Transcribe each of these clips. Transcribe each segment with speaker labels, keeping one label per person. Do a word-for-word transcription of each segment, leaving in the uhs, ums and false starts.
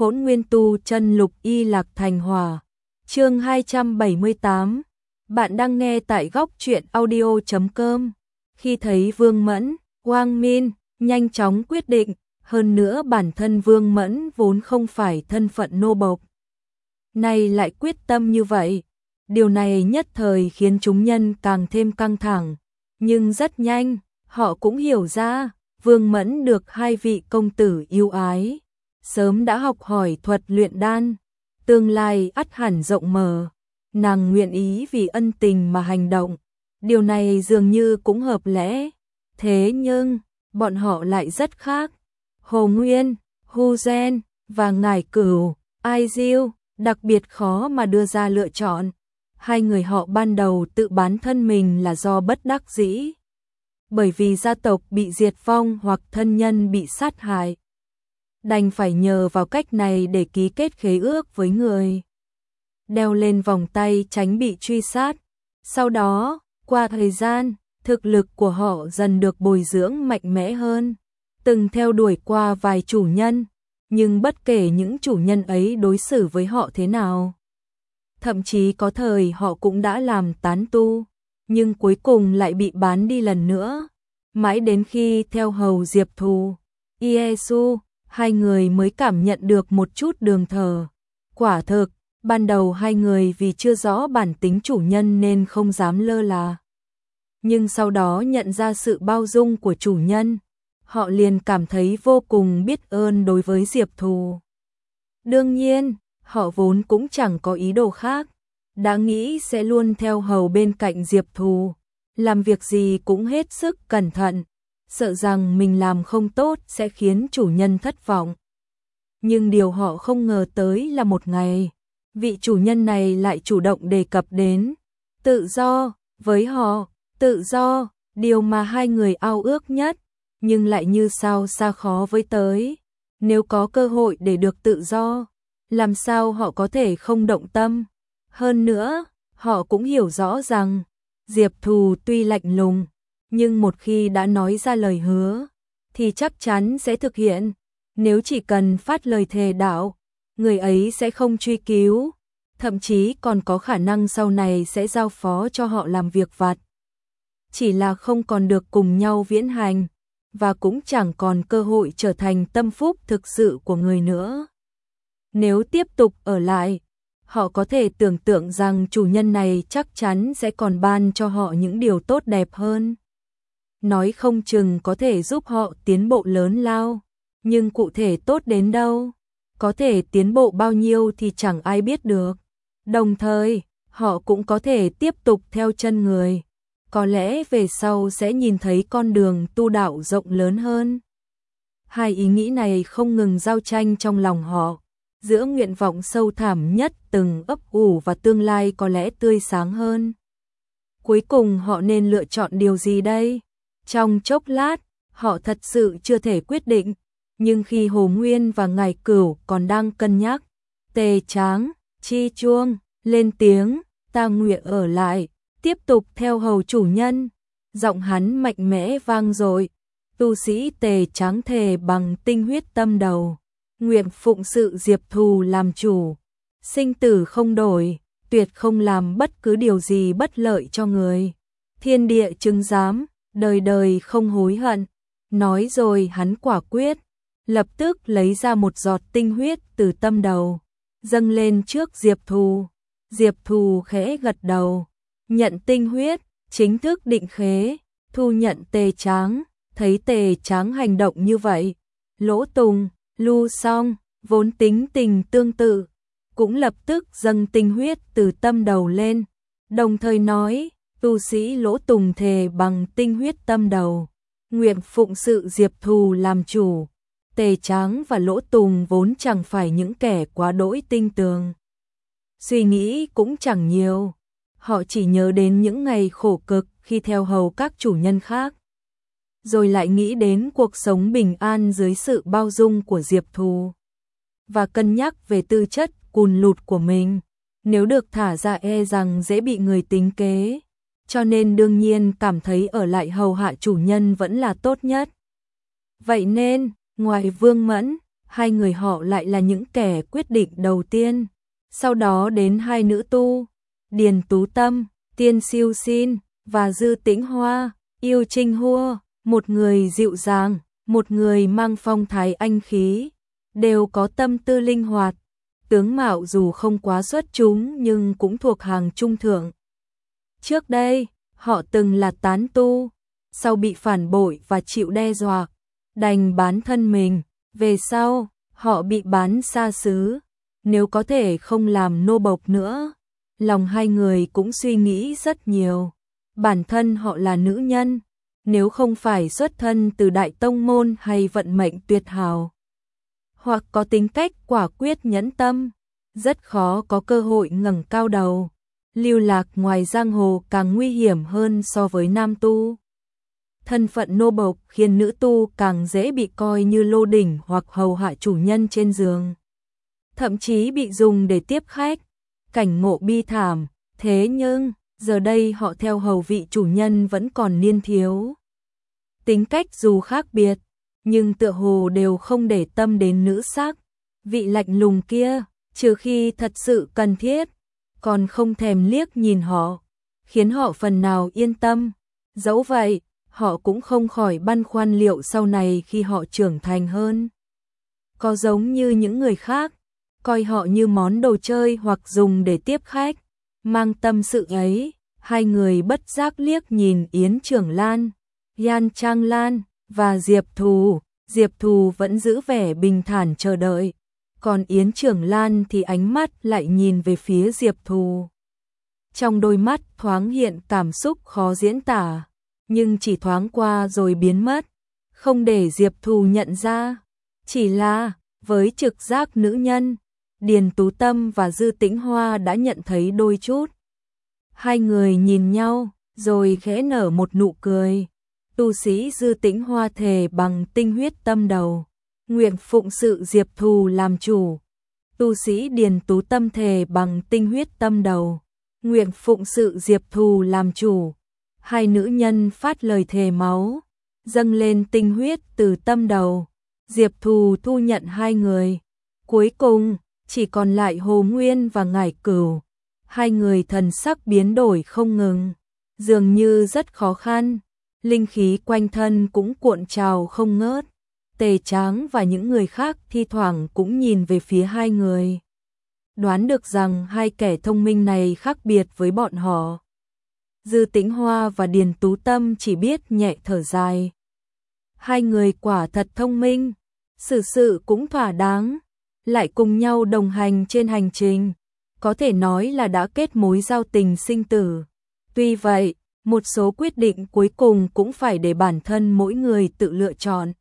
Speaker 1: Hỗn Nguyên Tu Chân Lục Y Lạc Thành Hỏa. Chương hai trăm bảy mươi tám. Bạn đang nghe tại góc truyện audio chấm com. Khi thấy Vương Mẫn, Quang Min nhanh chóng quyết định, hơn nữa bản thân Vương Mẫn vốn không phải thân phận nô bộc, này lại quyết tâm như vậy. Điều này nhất thời khiến chúng nhân càng thêm căng thẳng, nhưng rất nhanh, họ cũng hiểu ra, Vương Mẫn được hai vị công tử yêu ái, sớm đã học hỏi thuật luyện đan, tương lai ắt hẳn rộng mở, nàng nguyện ý vì ân tình mà hành động, điều này dường như cũng hợp lẽ. Thế nhưng, bọn họ lại rất khác. Hồ Nguyên, Hu Gen và Ngải Cửu, Ai Diêu đặc biệt khó mà đưa ra lựa chọn. Hai người họ ban đầu tự bán thân mình là do bất đắc dĩ, bởi vì gia tộc bị diệt vong hoặc thân nhân bị sát hại, đành phải nhờ vào cách này để ký kết khế ước với người, đeo lên vòng tay tránh bị truy sát. Sau đó, qua thời gian, thực lực của họ dần được bồi dưỡng mạnh mẽ hơn, từng theo đuổi qua vài chủ nhân, nhưng bất kể những chủ nhân ấy đối xử với họ thế nào, thậm chí có thời họ cũng đã làm tán tu, nhưng cuối cùng lại bị bán đi lần nữa, mãi đến khi theo hầu Diệp Thù, Iesu, hai người mới cảm nhận được một chút đường thở. Quả thực, ban đầu hai người vì chưa rõ bản tính chủ nhân nên không dám lơ là, nhưng sau đó nhận ra sự bao dung của chủ nhân, họ liền cảm thấy vô cùng biết ơn đối với Diệp Thù. Đương nhiên, họ vốn cũng chẳng có ý đồ khác, đã nghĩ sẽ luôn theo hầu bên cạnh Diệp Thù, làm việc gì cũng hết sức cẩn thận, sợ rằng mình làm không tốt sẽ khiến chủ nhân thất vọng. Nhưng điều họ không ngờ tới là một ngày, vị chủ nhân này lại chủ động đề cập đến tự do với họ. Tự do, điều mà hai người ao ước nhất, nhưng lại như sao xa khó với tới. Nếu có cơ hội để được tự do, làm sao họ có thể không động tâm. Hơn nữa, họ cũng hiểu rõ rằng, Diệp Thù tuy lạnh lùng, nhưng một khi đã nói ra lời hứa, thì chắc chắn sẽ thực hiện. Nếu chỉ cần phát lời thề đạo, người ấy sẽ không truy cứu, thậm chí còn có khả năng sau này sẽ giao phó cho họ làm việc vặt. Chỉ là không còn được cùng nhau viễn hành, và cũng chẳng còn cơ hội trở thành tâm phúc thực sự của người nữa. Nếu tiếp tục ở lại, họ có thể tưởng tượng rằng chủ nhân này chắc chắn sẽ còn ban cho họ những điều tốt đẹp hơn. Nói không chừng có thể giúp họ tiến bộ lớn lao, nhưng cụ thể tốt đến đâu, có thể tiến bộ bao nhiêu thì chẳng ai biết được. Đồng thời, họ cũng có thể tiếp tục theo chân người. Có lẽ về sau sẽ nhìn thấy con đường tu đạo rộng lớn hơn. Hai ý nghĩ này không ngừng giao tranh trong lòng họ, giữa nguyện vọng sâu thẳm nhất từng ấp ủ và tương lai có lẽ tươi sáng hơn. Cuối cùng họ nên lựa chọn điều gì đây? Trong chốc lát, họ thật sự chưa thể quyết định, nhưng khi Hồ Nguyên và Ngải Cửu còn đang cân nhắc, Tề Tráng, Chi Chuông, lên tiếng, ta nguyện ở lại, tiếp tục theo hầu chủ nhân. Giọng hắn mạnh mẽ vang dội. Tu sĩ Tề Tráng thề bằng tinh huyết tâm đầu, nguyện phụng sự Diệp Thù làm chủ, sinh tử không đổi, tuyệt không làm bất cứ điều gì bất lợi cho người. Thiên địa chứng giám, đời đời không hối hận. Nói rồi hắn quả quyết, lập tức lấy ra một giọt tinh huyết từ tâm đầu, dâng lên trước Diệp Thù. Diệp Thù khẽ gật đầu, nhận tinh huyết, chính thức định khế, thu nhận Tề Tráng. Thấy Tề Tráng hành động như vậy, Lỗ Tùng, Lu Song, vốn tính tình tương tự, cũng lập tức dâng tinh huyết từ tâm đầu lên, đồng thời nói, tu sĩ Lỗ Tùng thề bằng tinh huyết tâm đầu, nguyện phụng sự Diệp Thù làm chủ. Tề Tráng và Lỗ Tùng vốn chẳng phải những kẻ quá đỗi tinh tường, suy nghĩ cũng chẳng nhiều. Họ chỉ nhớ đến những ngày khổ cực khi theo hầu các chủ nhân khác, rồi lại nghĩ đến cuộc sống bình an dưới sự bao dung của Diệp Thù, và cân nhắc về tư chất cùn lụt của mình, nếu được thả ra e rằng dễ bị người tính kế, cho nên đương nhiên cảm thấy ở lại hầu hạ chủ nhân vẫn là tốt nhất. Vậy nên, ngoài Vương Mẫn, hai người họ lại là những kẻ quyết định đầu tiên. Sau đó đến hai nữ tu, Điền Tú Tâm, Tiên Siêu Xin và Dư Tĩnh Hoa, Yêu Trinh Hua, một người dịu dàng, một người mang phong thái anh khí, đều có tâm tư linh hoạt, tướng mạo dù không quá xuất chúng nhưng cũng thuộc hàng trung thượng. Trước đây, họ từng là tán tu, sau bị phản bội và chịu đe dọa, đành bán thân mình, về sau, họ bị bán xa xứ, nếu có thể không làm nô bộc nữa. Lòng hai người cũng suy nghĩ rất nhiều, bản thân họ là nữ nhân, nếu không phải xuất thân từ đại tông môn hay vận mệnh tuyệt hảo, hoặc có tính cách quả quyết nhẫn tâm, rất khó có cơ hội ngẩng cao đầu. Lưu lạc ngoài giang hồ càng nguy hiểm hơn so với nam tu. Thân phận nô bộc khiến nữ tu càng dễ bị coi như lô đỉnh hoặc hầu hạ chủ nhân trên giường, thậm chí bị dùng để tiếp khách. Cảnh ngộ bi thảm, thế nhưng giờ đây họ theo hầu vị chủ nhân vẫn còn niên thiếu. Tính cách dù khác biệt, nhưng tựa hồ đều không để tâm đến nữ sắc. Vị lạnh lùng kia, trừ khi thật sự cần thiết, còn không thèm liếc nhìn họ, khiến họ phần nào yên tâm. Dẫu vậy, họ cũng không khỏi băn khoăn liệu sau này khi họ trưởng thành hơn, có giống như những người khác, coi họ như món đồ chơi hoặc dùng để tiếp khách. Mang tâm sự ấy, hai người bất giác liếc nhìn Yến Trưởng Lan, Yan Trang Lan và Diệp Thù. Diệp Thù vẫn giữ vẻ bình thản chờ đợi, còn Yến Trưởng Lan thì ánh mắt lại nhìn về phía Diệp Thù. Trong đôi mắt thoáng hiện cảm xúc khó diễn tả, nhưng chỉ thoáng qua rồi biến mất, không để Diệp Thù nhận ra. Chỉ là, với trực giác nữ nhân, Điền Tú Tâm và Dư Tĩnh Hoa đã nhận thấy đôi chút. Hai người nhìn nhau, rồi khẽ nở một nụ cười. Tu sĩ Dư Tĩnh Hoa thề bằng tinh huyết tâm đầu, nguyện phụng sự Diệp Thù làm chủ. Tu sĩ Điền Tú Tâm thề bằng tinh huyết tâm đầu, nguyện phụng sự Diệp Thù làm chủ. Hai nữ nhân phát lời thề máu, dâng lên tinh huyết từ tâm đầu. Diệp Thù thu nhận hai người. Cuối cùng, chỉ còn lại Hồ Nguyên và Ngải Cửu. Hai người thần sắc biến đổi không ngừng, dường như rất khó khăn. Linh khí quanh thân cũng cuộn trào không ngớt. Tề Tráng và những người khác thi thoảng cũng nhìn về phía hai người, đoán được rằng hai kẻ thông minh này khác biệt với bọn họ. Dư Tĩnh Hoa và Điền Tú Tâm chỉ biết nhẹ thở dài. Hai người quả thật thông minh, xử sự cũng thỏa đáng, lại cùng nhau đồng hành trên hành trình, có thể nói là đã kết mối giao tình sinh tử. Tuy vậy, một số quyết định cuối cùng cũng phải để bản thân mỗi người tự lựa chọn.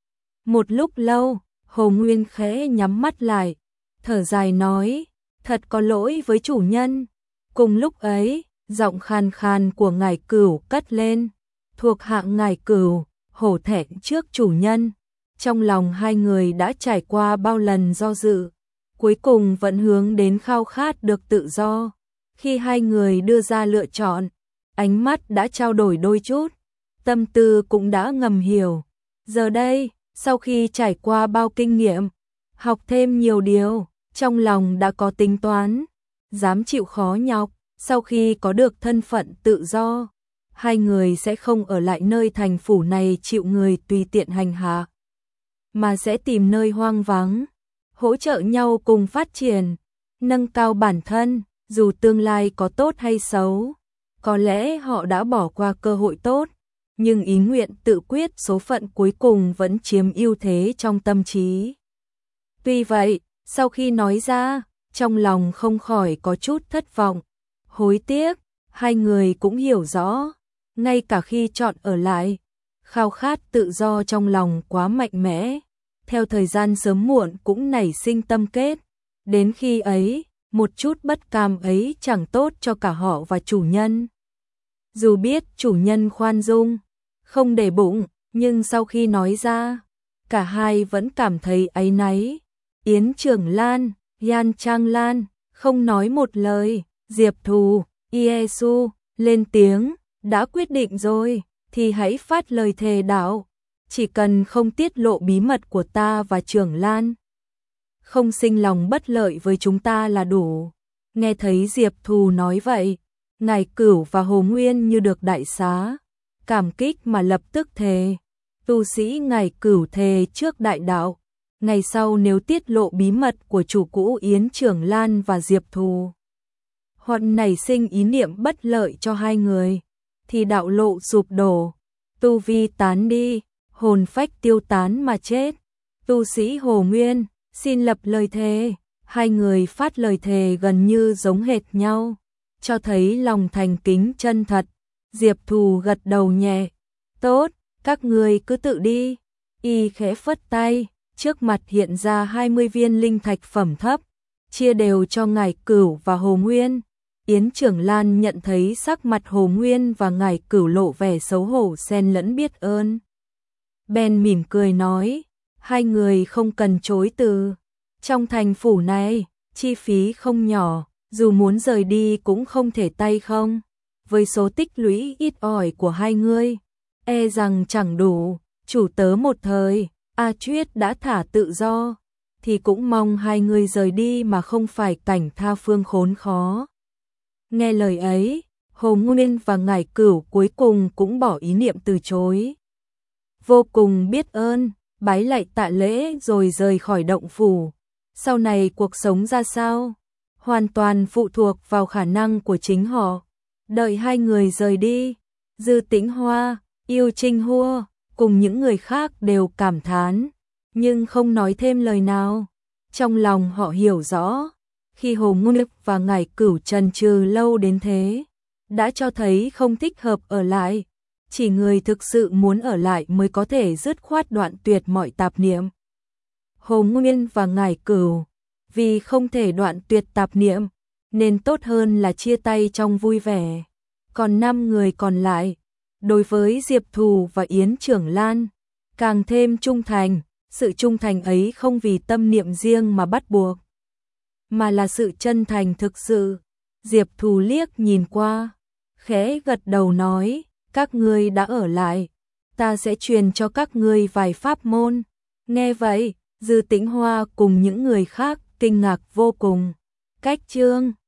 Speaker 1: Một lúc lâu, Hồ Nguyên khẽ nhắm mắt lại, thở dài nói, thật có lỗi với chủ nhân. Cùng lúc ấy, giọng khàn khàn của Ngải Cửu cất lên, thuộc hạ Ngải Cửu, hổ thẹn trước chủ nhân. Trong lòng hai người đã trải qua bao lần do dự, cuối cùng vẫn hướng đến khao khát được tự do. Khi hai người đưa ra lựa chọn, ánh mắt đã trao đổi đôi chút, tâm tư cũng đã ngầm hiểu. Giờ đây, sau khi trải qua bao kinh nghiệm, học thêm nhiều điều, trong lòng đã có tính toán, dám chịu khó nhọc. Sau khi có được thân phận tự do, hai người sẽ không ở lại nơi thành phủ này chịu người tùy tiện hành hạ, mà sẽ tìm nơi hoang vắng, hỗ trợ nhau cùng phát triển, nâng cao bản thân. Dù tương lai có tốt hay xấu, có lẽ họ đã bỏ qua cơ hội tốt, nhưng ý nguyện tự quyết số phận cuối cùng vẫn chiếm ưu thế trong tâm trí. Tuy vậy, sau khi nói ra, trong lòng không khỏi có chút thất vọng, hối tiếc. Hai người cũng hiểu rõ, ngay cả khi chọn ở lại, khao khát tự do trong lòng quá mạnh mẽ, theo thời gian sớm muộn cũng nảy sinh tâm kết. Đến khi ấy, một chút bất cam ấy chẳng tốt cho cả họ và chủ nhân. Dù biết chủ nhân khoan dung, không để bụng, nhưng sau khi nói ra, cả hai vẫn cảm thấy áy náy. Yến Trưởng Lan, Yan Trang Lan không nói một lời. Diệp Thù, Iesu lên tiếng, đã quyết định rồi thì hãy phát lời thề đạo, chỉ cần không tiết lộ bí mật của ta và Trưởng Lan, không sinh lòng bất lợi với chúng ta là đủ. Nghe thấy Diệp Thù nói vậy, Ngải Cửu và Hồ Nguyên như được đại xá, cảm kích mà lập tức thề. Tu sĩ Ngải Cửu thề trước đại đạo, ngày sau nếu tiết lộ bí mật của chủ cũ Yến Trưởng Lan và Diệp Thù, hoặc nảy sinh ý niệm bất lợi cho hai người, thì đạo lộ sụp đổ, tu vi tán đi, hồn phách tiêu tán mà chết. Tu sĩ Hồ Nguyên, xin lập lời thề. Hai người phát lời thề gần như giống hệt nhau, cho thấy lòng thành kính chân thật. Diệp Thù gật đầu nhẹ, tốt, các người cứ tự đi. Y khẽ phất tay, trước mặt hiện ra hai mươi viên linh thạch phẩm thấp, chia đều cho Ngải Cửu và Hồ Nguyên. Yến Trưởng Lan nhận thấy sắc mặt Hồ Nguyên và Ngải Cửu lộ vẻ xấu hổ xen lẫn biết ơn. Bèn mỉm cười nói, hai người không cần chối từ. Trong thành phủ này, chi phí không nhỏ, dù muốn rời đi cũng không thể tay không. Với số tích lũy ít ỏi của hai người, e rằng chẳng đủ. Chủ tớ một thời, A Chuyết đã thả tự do, thì cũng mong hai người rời đi mà không phải cảnh tha phương khốn khó. Nghe lời ấy, Hồ Nguyên và Ngải Cửu cuối cùng cũng bỏ ý niệm từ chối. Vô cùng biết ơn, bái lạy tạ lễ rồi rời khỏi động phủ. Sau này cuộc sống ra sao, hoàn toàn phụ thuộc vào khả năng của chính họ. Đợi hai người rời đi, Dư Tĩnh Hoa, Yêu Trinh Hua cùng những người khác đều cảm thán, nhưng không nói thêm lời nào. Trong lòng họ hiểu rõ, khi Hồ Nguyên và Ngải Cửu chần chừ lâu đến thế, đã cho thấy không thích hợp ở lại. Chỉ người thực sự muốn ở lại mới có thể dứt khoát đoạn tuyệt mọi tạp niệm. Hồ Nguyên và Ngải Cửu, vì không thể đoạn tuyệt tạp niệm, nên tốt hơn là chia tay trong vui vẻ. Còn năm người còn lại, đối với Diệp Thù và Yến Trưởng Lan, càng thêm trung thành. Sự trung thành ấy không vì tâm niệm riêng mà bắt buộc, mà là sự chân thành thực sự. Diệp Thù liếc nhìn qua, khẽ gật đầu nói, các ngươi đã ở lại, ta sẽ truyền cho các ngươi vài pháp môn. Nghe vậy, Dư Tĩnh Hoa cùng những người khác kinh ngạc vô cùng. Cách chương